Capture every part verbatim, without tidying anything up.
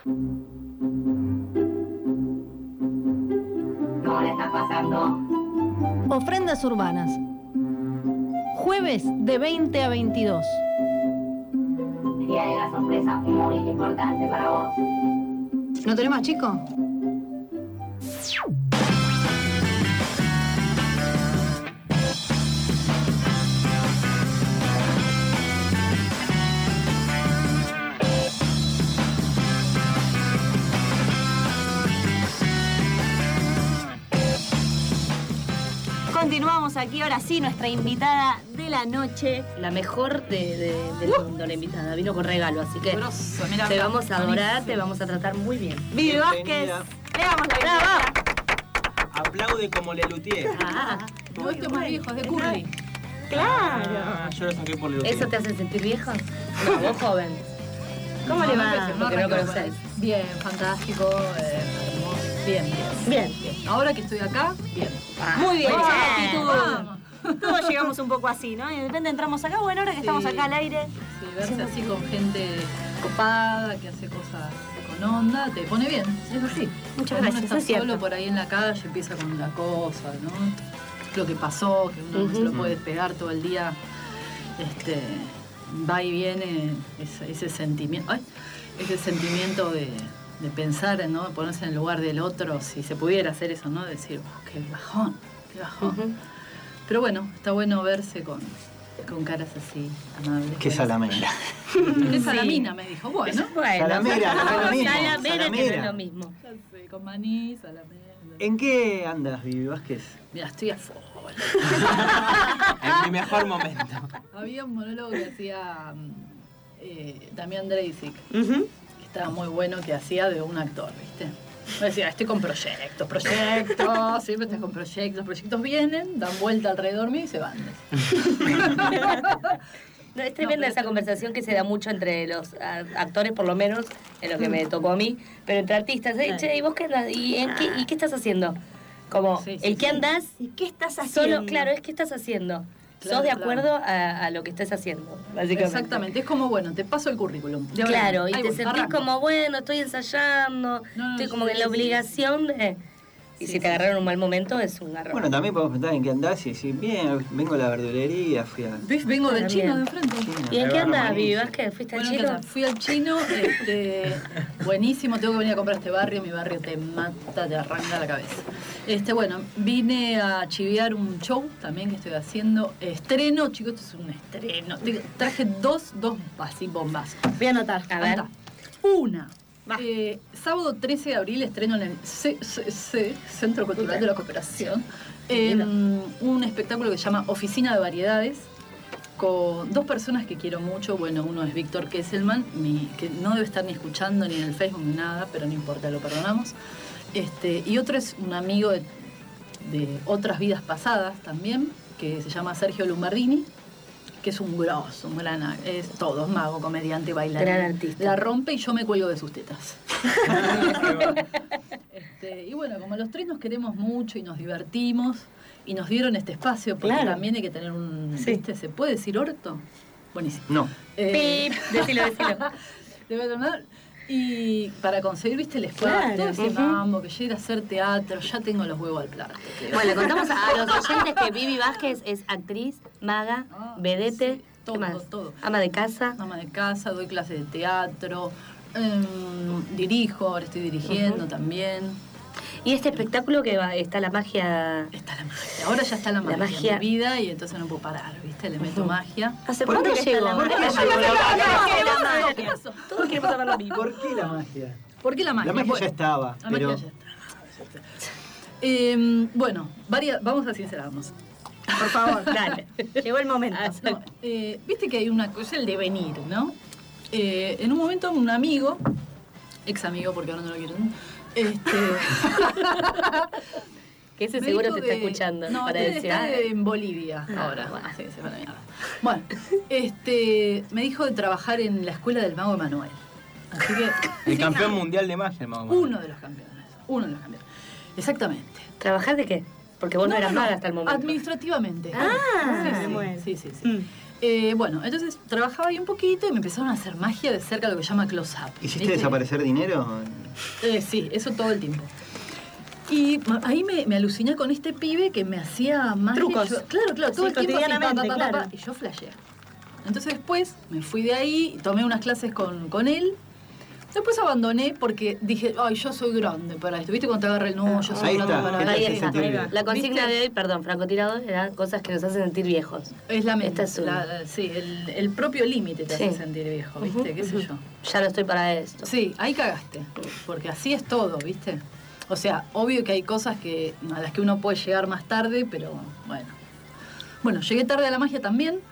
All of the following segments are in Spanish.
¿Cómo le está pasando? Ofrendas urbanas. Jueves de veinte a veintidós. Y hay una sorpresa muy importante para vos. ¿No tenés más, chico? Continuamos aquí, ahora sí, nuestra invitada de la noche, la mejor de, de, del uh. mundo, la invitada. Vino con regalo, así que Grosso, mira, te mira, vamos a adorar, buenísimo. te vamos a tratar muy bien. Vivi Vázquez, le damos la brava. Aplaude como le luthier. Ah, no, esto es más viejo, es de Curly. Claro. Ah, yo lo saqué por le luthier. ¿Eso te hace sentir viejo? No, vos joven. ¿Cómo no, le no va? parece, Porque no no conocés. Bien, fantástico, eh, hermoso. Bien, bien. Bien, bien. Ahora que estoy acá, bien. Ah, muy bien. Vamos, Actitud. vamos. Todos llegamos un poco así, ¿no? Y de repente entramos acá, bueno, ahora que Sí. estamos acá al aire. Sí, verse así con gente copada, que hace cosas con onda, te pone bien, es así. Muchas Cuando gracias, uno es está cierto. solo por ahí en la calle, empieza con la cosa, ¿no? Lo que pasó, que uno no se lo puede despegar todo el día. Este, va y viene ese, ese sentimiento, ay, ese sentimiento de, de pensar, ¿no? De ponerse en el lugar del otro, si se pudiera hacer eso, ¿no? Decir, oh, qué bajón, qué bajón. Uh-huh. Pero bueno, está bueno verse con, con caras así, amables. Qué salamera. Qué salamina, me dijo. Bueno, Bueno, Salamera, no es lo mismo. Salamera, que no es Salamera. lo mismo. ya sé, con maní, salamera. ¿En qué andas, Vivi Vázquez? Mira, estoy a full. En mi mejor momento. Había un monólogo que hacía eh, Damián Dreisig, Uh-huh. que estaba muy bueno, que hacía de un actor, ¿viste? Me decía, estoy con proyectos, proyectos, siempre estoy con proyectos, los proyectos vienen, dan vuelta alrededor mío y se van. No, es tremenda No, esa conversación que se da mucho entre los a, actores, por lo menos, en lo que me tocó a mí, pero entre artistas. ¿Eh? Che, ¿y vos qué andás? ¿Y, en qué, ¿Y qué estás haciendo? Como, Sí, sí, el que sí. andás, ¿Y qué estás haciendo? solo, claro, es qué estás haciendo. Claro, Sos de claro. acuerdo a, a lo que estés haciendo, básicamente. Exactamente, es como, bueno, te paso el currículum. De ahora, Claro, y ahí te voy, sentís arranco. como, bueno, estoy ensayando, No, no, estoy sí, como en sí, la sí. obligación de... Y Sí, si te sí. agarraron un mal momento, es un garrón. Bueno, también podemos preguntar en qué andás y decir, bien, vengo a la verdulería, fui a... ¿Ves? Vengo del También. chino de enfrente. ¿Y en qué Ahí va, andás, Vivi buenísimo. Vázquez? ¿Fuiste al Bueno, ¿qué chino? tal? Fui al chino, este, buenísimo, tengo que venir a comprar este barrio, mi barrio te mata, te arranca la cabeza. Este, bueno, vine a chivear un show también que estoy haciendo, estreno, chicos, esto es un estreno. Te- Traje dos, dos así bombas. Voy a anotar. A ver. Anda. Una. Va. Eh, sábado trece de abril estreno en el C C C, Centro Cultural de la Cooperación, eh, un espectáculo que se llama Oficina de Variedades, con dos personas que quiero mucho. Bueno, uno es Víctor Kesselman, mi, que no debe estar ni escuchando ni en el Facebook ni nada, pero no importa, lo perdonamos. Este, y otro es un amigo de, de otras vidas pasadas también, que se llama Sergio Lombardini, que es un grosso, un gran, es todo, es mago, comediante, bailarín. Gran artista. La rompe y yo me cuelgo de sus tetas. Este, y bueno, como los tres nos queremos mucho y nos divertimos y nos dieron este espacio, porque Claro. también hay que tener un... Sí. ¿viste? ¿Se puede decir orto? Buenísimo. No. Eh, Pip, decilo, decilo. te voy a tomar. Y para conseguir, viste, el espacio, Claro, todo ese ujú. mambo, que yo ir a hacer teatro, ya tengo los huevos al plato. Bueno, le contamos a los oyentes que Vivi Vázquez es actriz, maga, Ah, vedete, sí, todo, ¿qué más? todo. Ama de casa. Ama de casa, doy clases de teatro, em, dirijo, ahora estoy dirigiendo Ujú. también. Y este espectáculo que va, está la magia... Está la magia. Ahora ya está la magia, magia. en mi vida y entonces no puedo parar, ¿viste? Le meto magia. ¿Hace ¿Por cuánto qué llegó? está la magia? ¿Por qué ¿Por qué llegó? la ¿Qué ¿Qué pasó? pasó? Todos queremos saber lo mismo. ¿Por qué la magia? ¿Por qué la magia? La magia Bueno, ya estaba, La pero... magia ya está. Eh, bueno, varias, vamos a sincerarnos. Por favor. Dale. Llegó el momento. No, eh, Viste que hay una cosa, el devenir, ¿no? Eh, en un momento un amigo, ex amigo porque ahora no lo quiero, ¿no? Este, Que ese me seguro dijo te está de- escuchando No, para este decir... está "Ay". en Bolivia Ah, ahora. bueno. Ah, sí, se va a la mierda. Bueno, este, me dijo de trabajar en la escuela del mago Emanuel. Así que El campeón mundial de magia, más o menos. uno de los campeones, uno de los campeones. Exactamente. ¿Trabajar de qué? Porque vos no, eras maga hasta el momento. Administrativamente. Ah, sí, me sí, muero. sí, sí, sí. Mm. Eh, bueno, entonces trabajaba ahí un poquito y me empezaron a hacer magia de cerca, lo que se llama close-up. ¿Hiciste ¿viste? desaparecer dinero? Eh, sí, eso todo el tiempo. Y ma- ahí me, me aluciné con este pibe que me hacía magia. Trucos. Yo- claro, claro, todo Sí, el tiempo así, pa, pa, cotidianamente, pa, pa, claro. pa, y yo flasheé. Entonces después me fui de ahí, tomé unas clases con, con él. Después abandoné porque dije, ay, yo soy grande para esto. ¿Viste cuando te agarra el no? Yo soy Ahí grande está, para ¿qué te Ahí hace está. sentir ahí va. bien? La consigna ¿Viste? de hoy, perdón, francotirador, eran cosas que nos hacen sentir viejos. Es la Esta mente. es una. la- sí, el, el propio límite te Sí. hace sentir viejo, ¿viste? Ujú, ¿Qué sé ujú. yo? Ya no estoy para esto. Sí, ahí cagaste. Porque así es todo, ¿viste? O sea, obvio que hay cosas que a las que uno puede llegar más tarde, pero bueno. Bueno, llegué tarde a la magia también.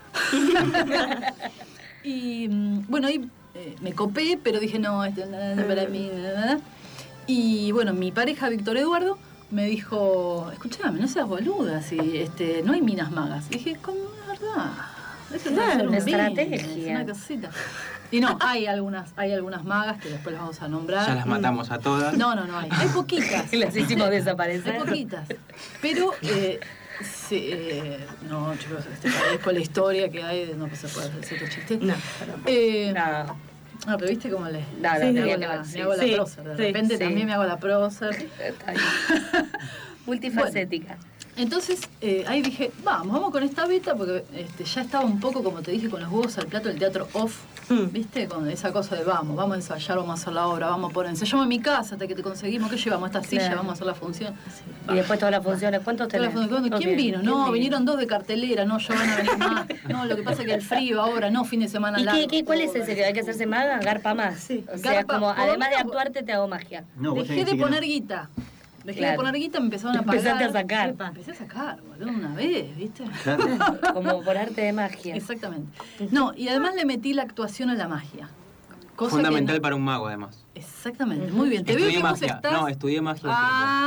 Y mm, bueno, ahí eh, me copé, pero dije, no, esto no es para mí. nada. Y bueno, mi pareja, Víctor Eduardo, me dijo, escúchame, no seas boluda, si este, no hay minas magas. Dije, ¿cómo es verdad? Eso Claro, es hacer un una business, estrategia. una cosita. Y no, hay algunas, hay algunas magas que después las vamos a nombrar. Ya las matamos a todas. No, no, no hay. Hay poquitas. Las hicimos Hay desaparecer. poquitas. Pero, eh, sí, eh, no, chicos, este país con la historia que hay, no se puede hacer cierto chiste. No, Eh, no. Ah, pero viste cómo le. No, no, me tenía hago que la, ver, sí. me hago la Sí, prócer. De sí, repente sí. también me hago la prócer. Está bien. Multifacética. Entonces, eh, ahí dije, vamos, vamos con esta beta, porque este, ya estaba un poco, como te dije, con los huevos al plato del teatro off, Mm. ¿viste? Con esa cosa de vamos, vamos a ensayar, vamos a hacer la obra, vamos a poner, ensayamos en mi casa hasta que te conseguimos, ¿qué llevamos? Esta silla, Claro. vamos a hacer la función. Y después todas las funciones. ¿Cuántos Toda la tenés? función, ¿quién Ok. vino? No, ¿Quién vinieron dos de cartelera, no, yo van a venir más. No, lo que pasa es que el frío ahora, no, fin de semana ¿Y largo. qué, qué, cuál es todo. el secreto? ¿Hay que hacerse maga? Garpa más. Sí. O sea, Garpa, como por lo además de menos- actuarte, te hago magia. No, vos Dejé tenés de que decir que poner no. guita. Dejé Claro. de poner guita, me empezaron a pagar. Empezaste a sacar. Empecé a sacar, boludo, una vez, ¿viste? Claro. Como por arte de magia. Exactamente. No, y además le metí la actuación a la magia. Cosa Fundamental que no- para un mago, además. Exactamente, muy bien. Te veo Estudié que vos magia. estás... No, estudié magia. un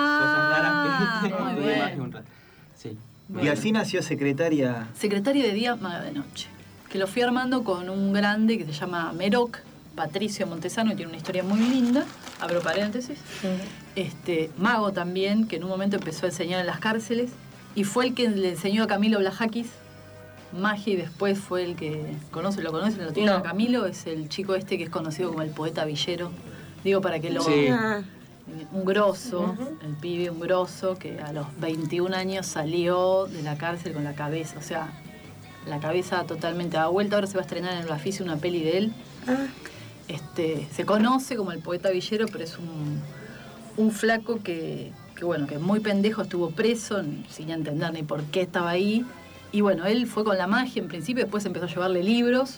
Ah, tiempo. Cosas raras que muy estudié bien. magia un rato. Sí. Y así nació secretaria. Secretaria de día, maga de noche. Que lo fui armando con un grande que se llama Meroc, Patricio Montesano, y tiene una historia muy linda. Abro paréntesis. Este, mago también, que en un momento empezó a enseñar en las cárceles. Y fue el que le enseñó a Camilo Blajakis magia y después fue el que... ¿Conoce, ¿Lo conocen? ¿Lo tienen No. a Camilo? Es el chico este que es conocido como el poeta villero. Digo, para que lo... Sí. Ah, Un grosso, el pibe, un grosso, que a los veintiún años salió de la cárcel con la cabeza, o sea, la cabeza totalmente a vuelta. Ahora se va a estrenar en el Bafisi una peli de él. ah, Este, se conoce como el poeta villero, pero es un, un flaco que, que, bueno, que muy pendejo estuvo preso, sin entender ni por qué estaba ahí. Y bueno, él fue con la magia en principio, después empezó a llevarle libros.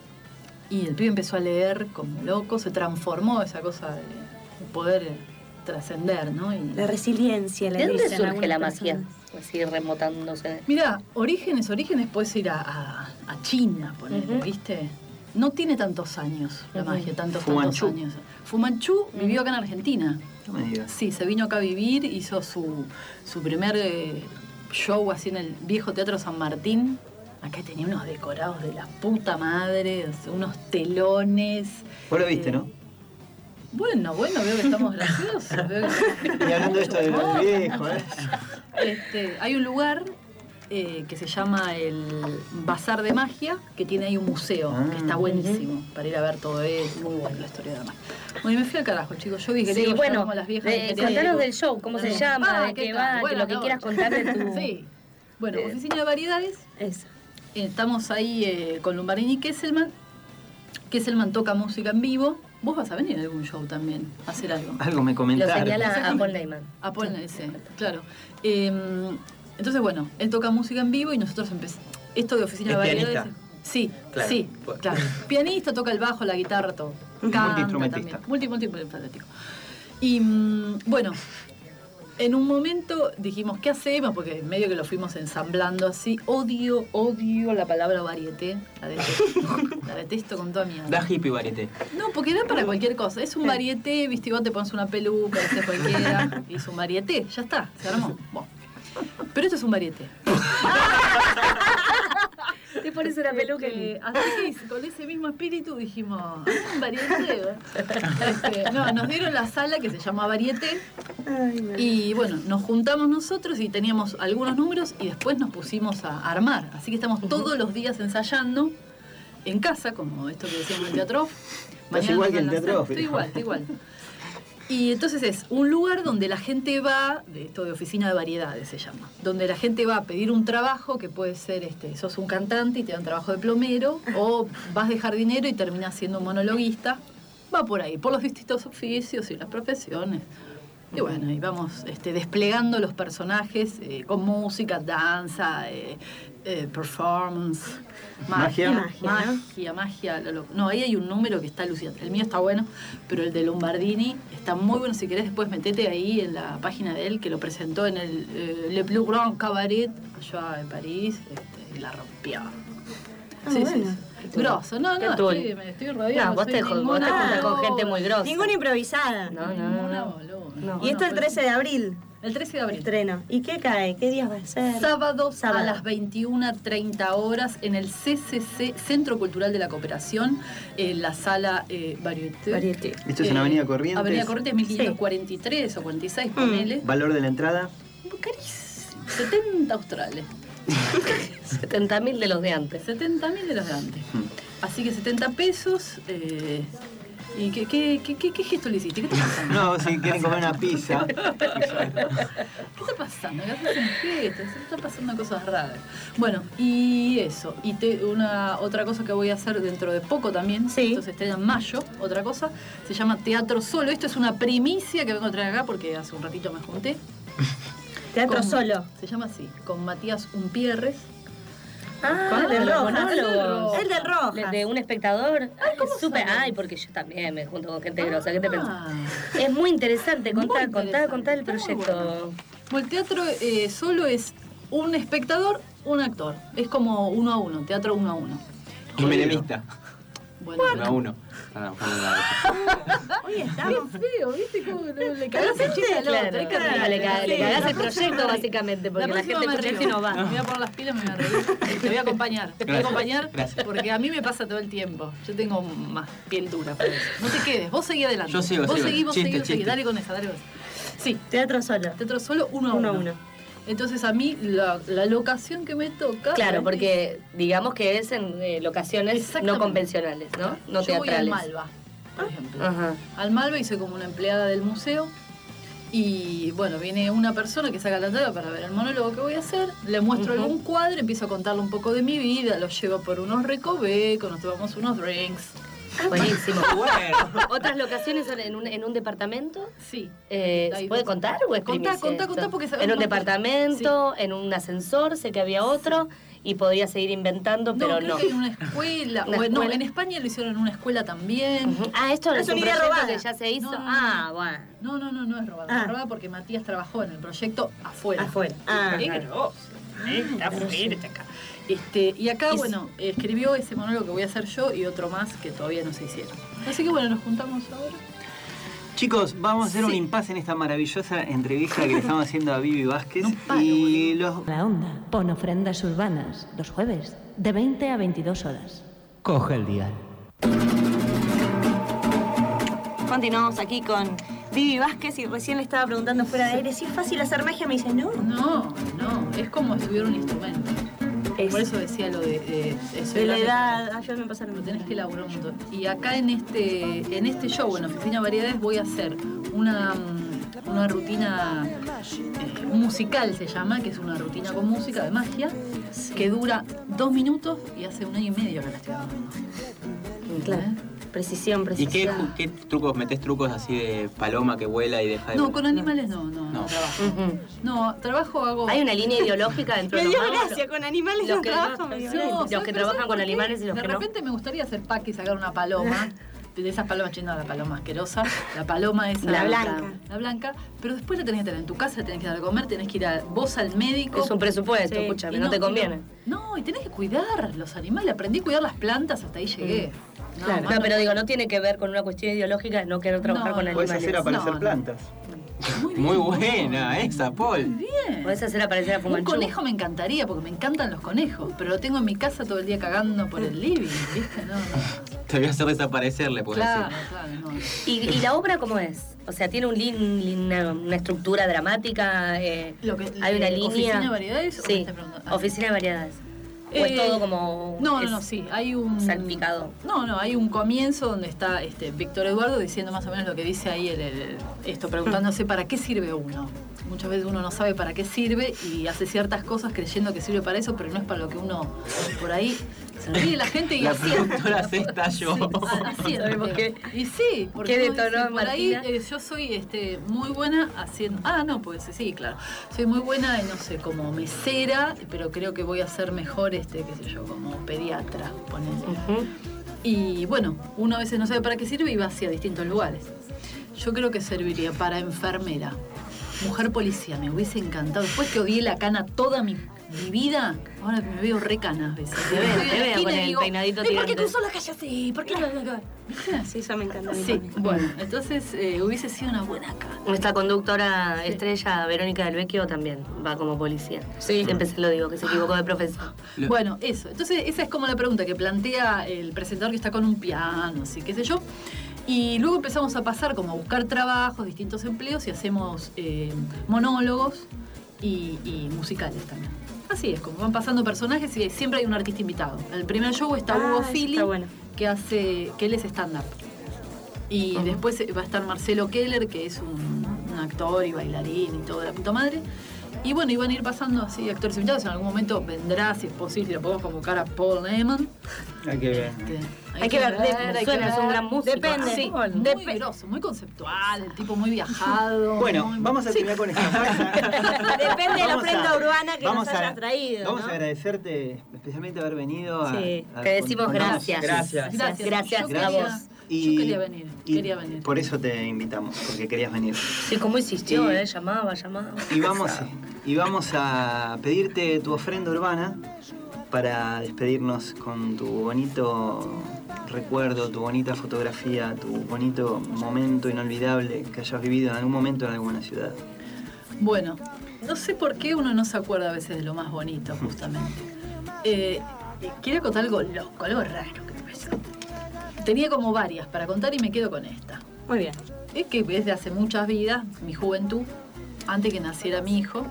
Y el pibe empezó a leer como loco, se transformó esa cosa de, de poder trascender, ¿no? Y, la resiliencia, la ¿De dónde dicen surge la algunas magia? personas. Así remotándose. Mira, orígenes, orígenes puedes ir a, a, a China, ponele, Ujú. ¿viste? No tiene tantos años la Ujú. magia, tantos, Fumanchu. tantos años. Fumanchu vivió acá en Argentina. No me digas. Sí, se vino acá a vivir, hizo su, su primer eh, show así en el viejo Teatro San Martín. Acá tenía unos decorados de la puta madre, o sea, unos telones. Vos lo viste, Eh, ¿no? Bueno, bueno, veo que estamos graciosos. Veo que- Y hablando de esto de los viejos, ¿eh? Este, hay un lugar eh, que se llama el Bazar de Magia, que tiene ahí un museo, Ah. que está buenísimo, para ir a ver todo eso, muy bueno la historia de la magia. Bueno, y me fui al carajo, chicos. Yo dije, Sí, digo, bueno, llamamos a las viejas de- que querían contanos algo. del show, cómo se Sí. llama, Ah, de ¿qué qué tal? va, que Bueno, lo que no. quieras contar de tu... Sí. Bueno, Eh. Oficina de Variedades. Eso. Estamos ahí eh, con Lumbarini y Kesselman. Kesselman toca música en vivo. Vos vas a venir a algún show también, a hacer algo. Algo me Lo comentaron. señala a Paul Neyman. A Paul, sí, claro. Eh, entonces, bueno, él toca música en vivo y nosotros empezamos. Esto de Oficina ¿Es de Variedades. pianista? Sí, Claro. sí, Bueno. claro. Pianista, toca el bajo, la guitarra, todo. Canta Multiinstrumentista. también. Multi, multiinstrumentista. Y mm, bueno, en un momento dijimos, ¿qué hacemos? Porque medio que lo fuimos ensamblando así. Odio, odio la palabra varieté. La detesto. La detesto con toda mi alma. Da hippie varieté. No, porque da para cualquier cosa. Es un varieté, viste, y vos te pones una peluca, haces cualquiera, y es un varieté, ya está, se armó. Bueno. Pero esto es un varieté. Te pones una peluca. Este, así que con ese mismo espíritu dijimos, "Ah, varieté". Este, no, nos dieron la sala que se llama Varieté. Y bueno, nos juntamos nosotros y teníamos algunos números y después nos pusimos a armar. Así que estamos todos los días ensayando en casa, como esto que decíamos en el Teatro. Mañana igual que nos el van a Teatro hacer- Off, Estoy igual, estoy igual. Y entonces es un lugar donde la gente va, de esto de oficina de variedades se llama, donde la gente va a pedir un trabajo que puede ser, este, sos un cantante y te dan trabajo de plomero, o vas de jardinero y terminás siendo un monologuista. Va por ahí, por los distintos oficios y las profesiones. Y bueno, y vamos este, desplegando los personajes eh, con música, danza, eh, eh, performance, magia, Magia. magia, ¿no? magia, magia, lo- lo- no, ahí hay un número que está alucinante. El mío está bueno, pero el de Lombardini está muy bueno. Si querés después metete ahí en la página de él, que lo presentó en el eh, Le Plus Grand Cabaret, allá en París, este, y la rompió. sí, sí, bueno. sí. Grosso, no, Qué no, tul. estoy, me estoy rodeando. No, vos soy te, vos te ninguna juntas con gente muy grosa. Ninguna improvisada. No, no, no. Ninguna no. boluda. No. Y esto el pero- trece de abril, El trece de abril. estreno. ¿Y qué cae? ¿Qué días va a ser? Sábado, Sábado. a las veintiuna treinta horas en el C C C, Centro Cultural de la Cooperación, en la sala eh, Varieté. Varieté. Esto es en Avenida Corrientes. Avenida Corrientes mil quinientos cuarenta y tres o cuarenta y seis, ponele. Valor de la entrada. Carísimo. setenta australes. setenta mil de los de antes. setenta mil de los de antes. Así que setenta pesos. eh, ¿Y qué, qué, qué, qué, qué gesto le hiciste? ¿Qué está pasando? No, si quieren comer una pizza. ¿Qué está pasando? ¿Qué hacen gestos? Se están pasando cosas raras. Bueno, y eso. Y te- una otra cosa que voy a hacer dentro de poco también. Sí. Entonces está en mayo. Otra cosa. Se llama Teatro Solo. Esto es una primicia que vengo a traer acá porque hace un ratito me junté. Teatro Con- solo. Se llama así. Con Matías Umpierres. Ah, el del los Rojas. monólogos. El del Rojas. De, de un espectador. Ay, ¿cómo súper. saben? Ay, porque yo también me junto con gente grosa. ¿Qué te pensás? Ah. Es muy interesante. Muy Contá, contá, interesante, contá el está muy proyecto. bueno. Bueno, el teatro eh, solo es un espectador, un actor. Es como uno a uno, teatro uno a uno. Un menemista. Bueno, Uno a uno. Perdón, perdón. Hoy estamos. qué feo, ¿viste cómo no le cagás el chiste al Claro, otro? Hay que claro, reírse. le, ca- le Sí, cagás la el próxima proyecto, me- básicamente, porque la, próxima gente me escucha río. y no va. Me voy a poner las pilas, me voy a reír. Te voy a acompañar. Te voy a Gracias, acompañar gracias. porque a mí me pasa todo el tiempo. Yo tengo más piel dura para eso. No te quedes, vos seguí adelante. Yo sigo, Vos sigo. seguí, vos Chiste, seguí, vos seguí. chiste. Dale con esa, dale con esa. Sí, Teatro solo. teatro solo uno a Uno uno. a uno. Entonces a mí la, la locación que me toca... Claro, es- porque digamos que es en eh, locaciones Exactamente. no convencionales, ¿no? No Yo voy al teatrales. Malva, por ejemplo. Ajá. Al Malva y soy como una empleada del museo. Y bueno, viene una persona que saca la entrada para ver el monólogo que voy a hacer, le muestro Ujú. algún cuadro, empiezo a contarle un poco de mi vida, lo llevo por unos recovecos, nos tomamos unos drinks. Buenísimo. Bueno. ¿Otras locaciones son en un, en un departamento? Sí. Eh, Hay ¿Se puede dos. contar o es Contá, primicia contá, esto? contá, porque sabemos En un más. departamento, en un ascensor, sé que había otro y podría seguir inventando, No, pero creo no. que hay una escuela. Una o- No, escuela. en España lo hicieron en una escuela también. Ujú. Ah, esto Es es un una idea proyecto robada. que ya se hizo. No, no, no. Ah, bueno. No, no, no, no es robada. Ah. Es robada porque Matías trabajó en el proyecto afuera. Afuera. Ah. Qué grosso, ¿eh? Está fuerte acá. Este, y acá, Y- bueno, escribió ese monólogo que voy a hacer yo y otro más que todavía no se hicieron. Así que bueno, nos juntamos ahora. Chicos, vamos a hacer un Sí. impasse en esta maravillosa entrevista que le estamos haciendo a Vivi Vázquez. No paro, y los. La Onda pon ofrendas urbanas los jueves de veinte a veintidós horas. Coge el dial. Continuamos aquí con Vivi Vázquez y recién le estaba preguntando fuera de aire si es fácil hacer magia. Me dice, no. No, no, es como estudiar un instrumento. Es- Por eso decía lo de, de, eso, De la grande. edad. Ah, yo me pasaron. Lo tenés que laburar un montón. Y acá en este, en este show, en Oficina Variedades, voy a hacer una, mm, una rutina eh, musical, se llama, que es una rutina con música de magia, que dura dos minutos y hace un año y medio que la estoy dando. Claro. Precisión, ¿Y precisión. qué, qué trucos? ¿Metés trucos así de paloma que vuela y deja de No, volar? con animales no, no, no, No. trabajo. Ujú. No, trabajo, hago... Hay una línea ideológica dentro Me de dio los magos. gracia, con animales Los no que trabajo. no- me dio sí. gracia. Los que ¿sabes trabajan por con qué? animales y los de que no. repente me gustaría hacer pack y sacar una paloma. De esas palomas, che, no, la paloma asquerosa. La paloma esa. La blanca. La blanca. Pero después la tenés que tener en tu casa, la tenés que dar a comer, tenés que ir a, vos al médico. Es un presupuesto, Sí. escúchame, Y no, te y conviene. No, y tenés que cuidar los animales. Aprendí a cuidar las plantas, hasta ahí llegué. No, Claro. más No, pero digo, no tiene que ver con una cuestión ideológica de no querer trabajar No, con no. animales. Puedes hacer aparecer No, no. plantas. Muy, bien. Muy buena esa, Paul. Muy bien. Podés hacer aparecer a Un Fumanchu. conejo me encantaría porque me encantan los conejos, pero lo tengo en mi casa todo el día cagando por el living, ¿viste? No, no. Te voy a hacer desaparecerle, puedes Claro, decir. claro, no. ¿Y, ¿Y la obra cómo es? O sea, ¿tiene un lin, lin- una, una estructura dramática? Eh, Lo que- ¿Hay una eh, línea? ¿Oficina de variedades o me Sí, estás preguntando? Ah. oficina de variedades. ¿O es Eh, todo como...? No, no, es no, sí, hay un... salpicado? No, no, hay un comienzo donde está este, Víctor Eduardo diciendo más o menos lo que dice ahí el, el- el- esto, preguntándose para qué sirve uno. Muchas veces uno no sabe para qué sirve y hace ciertas cosas creyendo que sirve para eso, pero no es para lo que uno por ahí se ríe la gente y La haciendo. productora se estalló. Sí, ha- haciendo. ¿Sabemos qué? Y sí, porque ¿Qué uno detonó dice, por ahí Martina? eh, yo soy este, muy buena haciendo... Ah, no, pues sí, claro. Soy muy buena, eh, no sé, como mesera, pero creo que voy a ser mejor, este, qué sé yo, como pediatra, ponele. Ujú. Y bueno, uno a veces no sabe para qué sirve y va hacia distintos lugares. Yo creo que serviría para enfermera, mujer policía, me hubiese encantado. Después que odié la cana toda mi, mi vida, ahora me veo re cana a veces. Te veo, Estoy en te la veo esquina con y el digo, peinadito "Ay, ¿por qué tirante". cruzó la calle así? ¿Por qué la ¿Viste? Sí, eso me encanta. a mí Sí, también. bueno, entonces eh, hubiese sido una buena cana. Nuestra conductora estrella, Verónica del Vecchio, también va como policía. Sí. Siempre se lo digo, que se equivocó de profesión. Lo- Bueno, eso. Entonces, esa es como la pregunta que plantea el presentador que está con un piano, así, qué sé yo. Y luego empezamos a pasar como a buscar trabajos, distintos empleos y hacemos eh, monólogos y, y musicales también. Así es, como van pasando personajes y siempre hay un artista invitado. El primer show está Ah, Hugo eso Fili, está bueno. que hace, que él es stand-up. Y después va a estar Marcelo Keller, que es un, un actor y bailarín y todo de la puta madre. Y bueno, iban a ir pasando así actores invitados. En algún momento vendrá, si es posible, si lo podemos convocar a Paul Neyman. Hay que ver. Este, Hay que ver, de- hay que suena, es un ver. gran músico. Depende. Sí, Paul, muy dep- grosso, muy conceptual, el tipo muy viajado. Bueno, muy- vamos a Sí. terminar con esta frase. Depende de la Vamos ofrenda a- urbana que vamos nos a- hayas traído. Vamos ¿no? a agradecerte especialmente haber venido. a- Sí, a- te decimos con- gracias. Gracias. Gracias, Gracias Yo a quería- vos. Yo quería venir, y quería venir. Por eso te invitamos, porque querías venir. Sí, cómo insistió, Y- ¿eh? Llamaba, llamaba. Y vamos, y vamos a pedirte tu ofrenda urbana para despedirnos con tu bonito recuerdo, tu bonita fotografía, tu bonito momento inolvidable que hayas vivido en algún momento en alguna ciudad. Bueno, no sé por qué uno no se acuerda a veces de lo más bonito, justamente. Eh, eh, quiero contar algo loco, algo raro que me pasó. Tenía como varias para contar y me quedo con esta. Muy bien. Es que desde hace muchas vidas, mi juventud, antes que naciera mi hijo,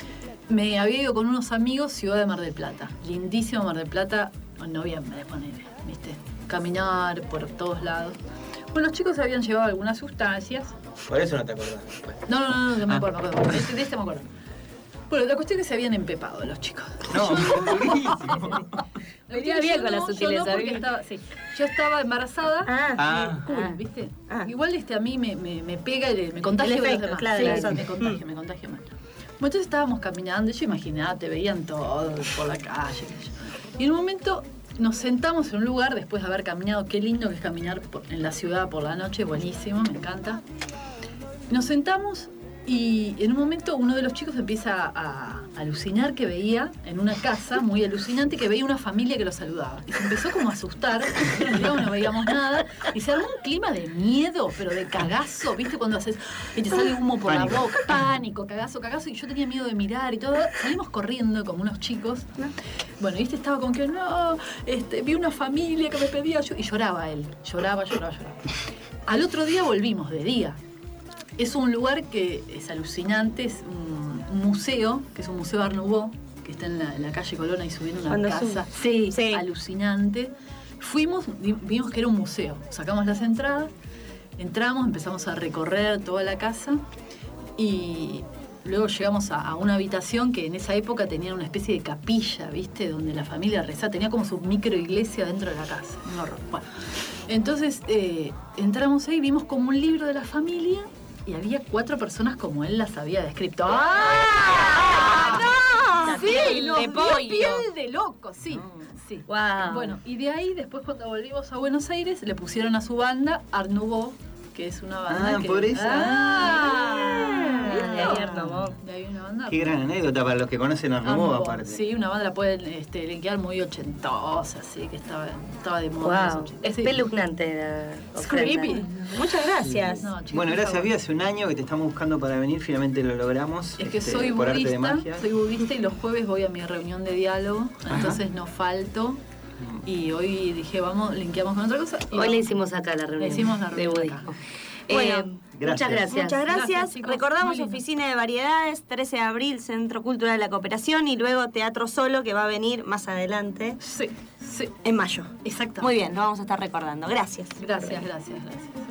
me había ido con unos amigos Ciudad de Mar del Plata. Lindísimo Mar del Plata, en noviembre, ponele, ¿viste? Caminar por todos lados. Bueno, los chicos habían llevado algunas sustancias. Por eso no te acordás después. No, no, no, no, yo me Ah. acuerdo, me acuerdo. De este, de este me acuerdo. Bueno, la cuestión es que se habían empepado los chicos. No, durísimo. Venía Yo bien con no, la yo sutileza, no, porque ¿viste? estaba, sí. Yo estaba embarazada. Ah, Ah, Cool, Ah. ¿viste? Ah. Igual este a mí me, me, me pega y le- me contagia El de los efecto, demás. claro, Sí, claro. me contagia, me contagia mal. Bueno, entonces estábamos caminando, yo imagínate, veían todo por la calle. qué sé yo. Y en un momento nos sentamos en un lugar después de haber caminado, qué lindo que es caminar por- en la ciudad por la noche, buenísimo, me encanta. Nos sentamos y en un momento uno de los chicos empieza a alucinar que veía en una casa muy alucinante que veía una familia que lo saludaba. Y se empezó como a asustar, no, no veíamos nada, y se armó un clima de miedo, pero de cagazo, ¿viste? Cuando haces y te sale humo por Pánico. la boca, pánico, cagazo, cagazo, y yo tenía miedo de mirar y todo. Salimos corriendo como unos chicos. Bueno, y este estaba con que no, este, vi una familia que me pedía ayuda, y lloraba él, lloraba, lloraba, lloraba. Al otro día volvimos de día. Es un lugar que es alucinante, es un, un museo, que es un museo Art Nouveau, que está en la, en la calle Colona y subiendo una Cuando casa. sube. Sí, Sí. alucinante. Fuimos, vi- vimos que era un museo. Sacamos las entradas, entramos, empezamos a recorrer toda la casa y luego llegamos a, a una habitación que en esa época tenía una especie de capilla, ¿viste? Donde la familia rezaba, tenía como su micro iglesia dentro de la casa. Un horror. Bueno, entonces eh, entramos ahí, vimos como un libro de la familia y había cuatro personas como él las había descrito. ¡Ah! La Sí, piel nos de dio pollo. piel de loco, sí, sí. Wow. Bueno, y de ahí, después cuando volvimos a Buenos Aires, le pusieron a su banda Art Nouveau, que es una banda Ah, que... por eso. Ah, De ahí Arnomó. De ahí una banda. Qué gran anécdota para los que conocen a Arnomó, Arnomó, aparte. Sí, una banda la pueden este, linkear muy ochentosa, así que estaba, estaba de moda. Wow, en los ochenta. Sí. espeluznante la Es ofrenda. creepy. Muchas gracias. No, chicos, Bueno, por gracias, favor. Vi, hace un año que te estamos buscando para venir, finalmente lo logramos. Es que este, soy por arte de budista, magia. soy budista y los jueves voy a mi reunión de diálogo, entonces no falto. Y hoy dije, vamos, linkeamos con otra cosa. y Hoy vamos. le hicimos acá la reunión. Le hicimos la de reunión budismo. acá. Bueno, Eh, muchas gracias. gracias. Muchas gracias. Gracias, chicos. Recordamos Muy lindo. Oficina de Variedades, trece de abril, Centro Cultural de la Cooperación y luego Teatro Solo, que va a venir más adelante Sí, sí, en mayo. exactamente. Muy bien, lo vamos a estar recordando. Gracias. Gracias, gracias, gracias.